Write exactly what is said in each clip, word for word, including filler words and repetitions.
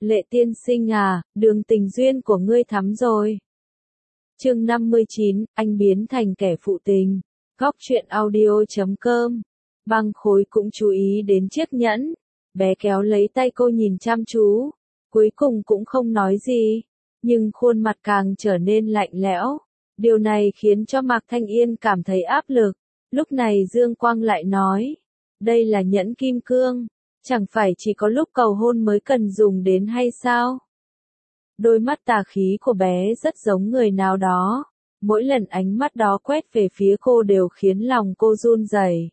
Lệ tiên sinh à, đường tình duyên của ngươi thắm rồi. Chương năm mươi chín, anh biến thành kẻ phụ tình. Góc truyện audio chấm com. Băng Khối cũng chú ý đến chiếc nhẫn. Bé kéo lấy tay cô nhìn chăm chú. Cuối cùng cũng không nói gì. Nhưng khuôn mặt càng trở nên lạnh lẽo. Điều này khiến cho Mạc Thanh Yên cảm thấy áp lực. Lúc này Dương Quang lại nói. Đây là nhẫn kim cương. Chẳng phải chỉ có lúc cầu hôn mới cần dùng đến hay sao? Đôi mắt tà khí của bé rất giống người nào đó. Mỗi lần ánh mắt đó quét về phía cô đều khiến lòng cô run rẩy.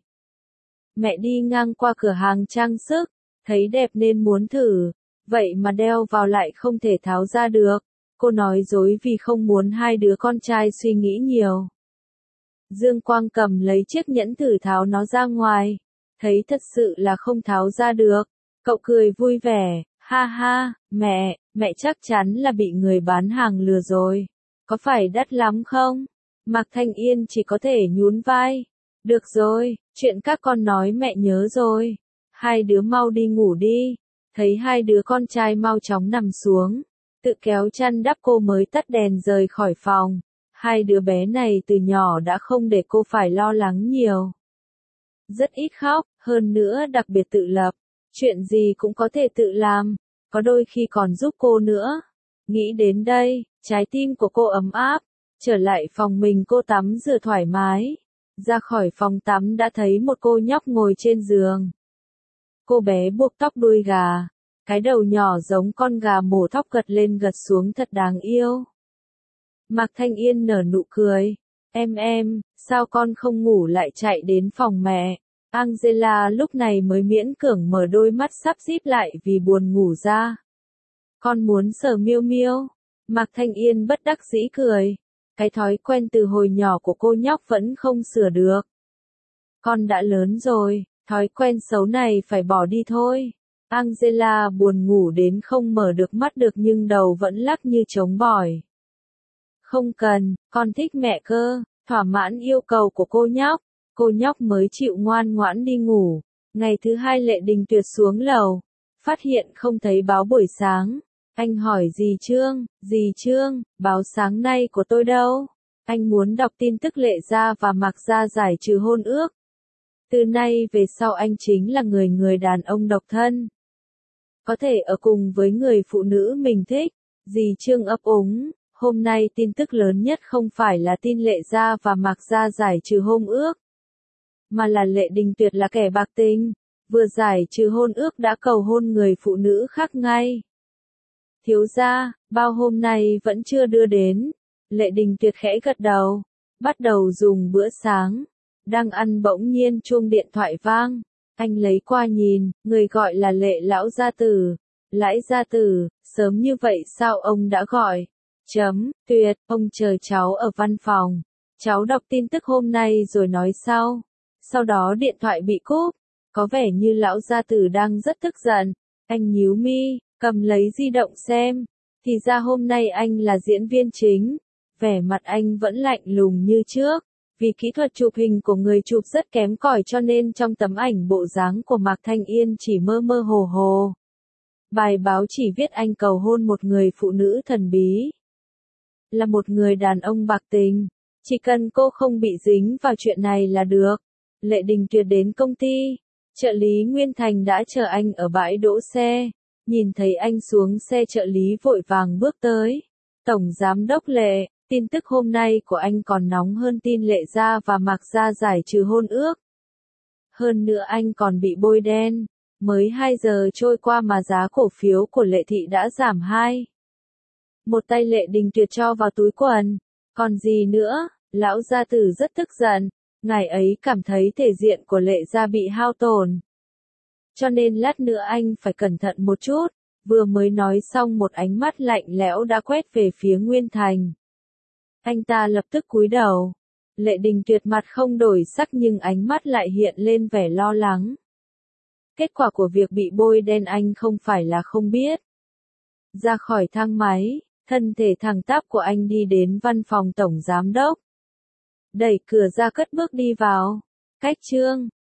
Mẹ đi ngang qua cửa hàng trang sức, thấy đẹp nên muốn thử, vậy mà đeo vào lại không thể tháo ra được. Cô nói dối vì không muốn hai đứa con trai suy nghĩ nhiều. Dương Quang cầm lấy chiếc nhẫn thử tháo nó ra ngoài. Thấy thật sự là không tháo ra được. Cậu cười vui vẻ, ha ha, mẹ, mẹ chắc chắn là bị người bán hàng lừa rồi. Có phải đắt lắm không? Mạc Thanh Yên chỉ có thể nhún vai. Được rồi, chuyện các con nói mẹ nhớ rồi. Hai đứa mau đi ngủ đi. Thấy hai đứa con trai mau chóng nằm xuống. Tự kéo chăn đắp cô mới tắt đèn rời khỏi phòng. Hai đứa bé này từ nhỏ đã không để cô phải lo lắng nhiều. Rất ít khóc, hơn nữa đặc biệt tự lập. Chuyện gì cũng có thể tự làm, có đôi khi còn giúp cô nữa. Nghĩ đến đây, trái tim của cô ấm áp. Trở lại phòng mình cô tắm rửa thoải mái. Ra khỏi phòng tắm đã thấy một cô nhóc ngồi trên giường. Cô bé buộc tóc đuôi gà. Cái đầu nhỏ giống con gà mổ thóc gật lên gật xuống thật đáng yêu. Mạc Thanh Yên nở nụ cười. Em em, sao con không ngủ lại chạy đến phòng mẹ? Angela lúc này mới miễn cưỡng mở đôi mắt sắp díp lại vì buồn ngủ ra. Con muốn sờ Miêu Miêu. Mạc Thanh Yên bất đắc dĩ cười. Cái thói quen từ hồi nhỏ của cô nhóc vẫn không sửa được. Con đã lớn rồi, thói quen xấu này phải bỏ đi thôi. Angela buồn ngủ đến không mở được mắt được nhưng đầu vẫn lắc như trống bỏi. Không cần, con thích mẹ cơ, thỏa mãn yêu cầu của cô nhóc. Cô nhóc mới chịu ngoan ngoãn đi ngủ. Ngày thứ hai Lệ Đình Tuyệt xuống lầu. Phát hiện không thấy báo buổi sáng. Anh hỏi dì Trương, dì Trương, báo sáng nay của tôi đâu? Anh muốn đọc tin tức Lệ Gia và Mạc Gia giải trừ hôn ước. Từ nay về sau anh chính là người người đàn ông độc thân. Có thể ở cùng với người phụ nữ mình thích. Dì Trương ấp úng. Hôm nay tin tức lớn nhất không phải là tin Lệ Gia và Mạc Gia giải trừ hôn ước. Mà là Lệ Đình Tuyệt là kẻ bạc tình. Vừa giải trừ hôn ước đã cầu hôn người phụ nữ khác ngay. Thiếu gia, bao hôm nay vẫn chưa đưa đến. Lệ Đình Tuyệt khẽ gật đầu. Bắt đầu dùng bữa sáng. Đang ăn bỗng nhiên chuông điện thoại vang. Anh lấy qua nhìn, người gọi là Lệ lão gia tử. Lãi gia tử, sớm như vậy sao ông đã gọi? Chấm, Tuyệt, ông chờ cháu ở văn phòng. Cháu đọc tin tức hôm nay rồi nói sau. Sau đó điện thoại bị cúp. Có vẻ như lão gia tử đang rất tức giận. Anh nhíu mi, cầm lấy di động xem. Thì ra hôm nay anh là diễn viên chính. Vẻ mặt anh vẫn lạnh lùng như trước. Vì kỹ thuật chụp hình của người chụp rất kém cỏi cho nên trong tấm ảnh bộ dáng của Mạc Thanh Yên chỉ mơ mơ hồ hồ. Bài báo chỉ viết anh cầu hôn một người phụ nữ thần bí. Là một người đàn ông bạc tình. Chỉ cần cô không bị dính vào chuyện này là được. Lệ Đình Tuyệt đến công ty. Trợ lý Nguyên Thành đã chờ anh ở bãi đỗ xe. Nhìn thấy anh xuống xe trợ lý vội vàng bước tới. Tổng Giám đốc Lệ, tin tức hôm nay của anh còn nóng hơn tin Lệ Gia và Mạc Gia giải trừ hôn ước. Hơn nữa anh còn bị bôi đen. Mới hai giờ trôi qua mà giá cổ phiếu của Lệ Thị đã giảm hai. Một tay Lệ Đình Tuyệt cho vào túi quần. Còn gì nữa, lão gia tử rất tức giận. Ngày ấy cảm thấy thể diện của Lệ Gia bị hao tổn. Cho nên lát nữa anh phải cẩn thận một chút. Vừa mới nói xong một ánh mắt lạnh lẽo đã quét về phía Nguyên Thành. Anh ta lập tức cúi đầu. Lệ Đình Tuyệt mặt không đổi sắc nhưng ánh mắt lại hiện lên vẻ lo lắng. Kết quả của việc bị bôi đen anh không phải là không biết. Ra khỏi thang máy, thân thể thẳng tắp của anh đi đến văn phòng tổng giám đốc. Đẩy cửa ra cất bước đi vào. Cách Trương,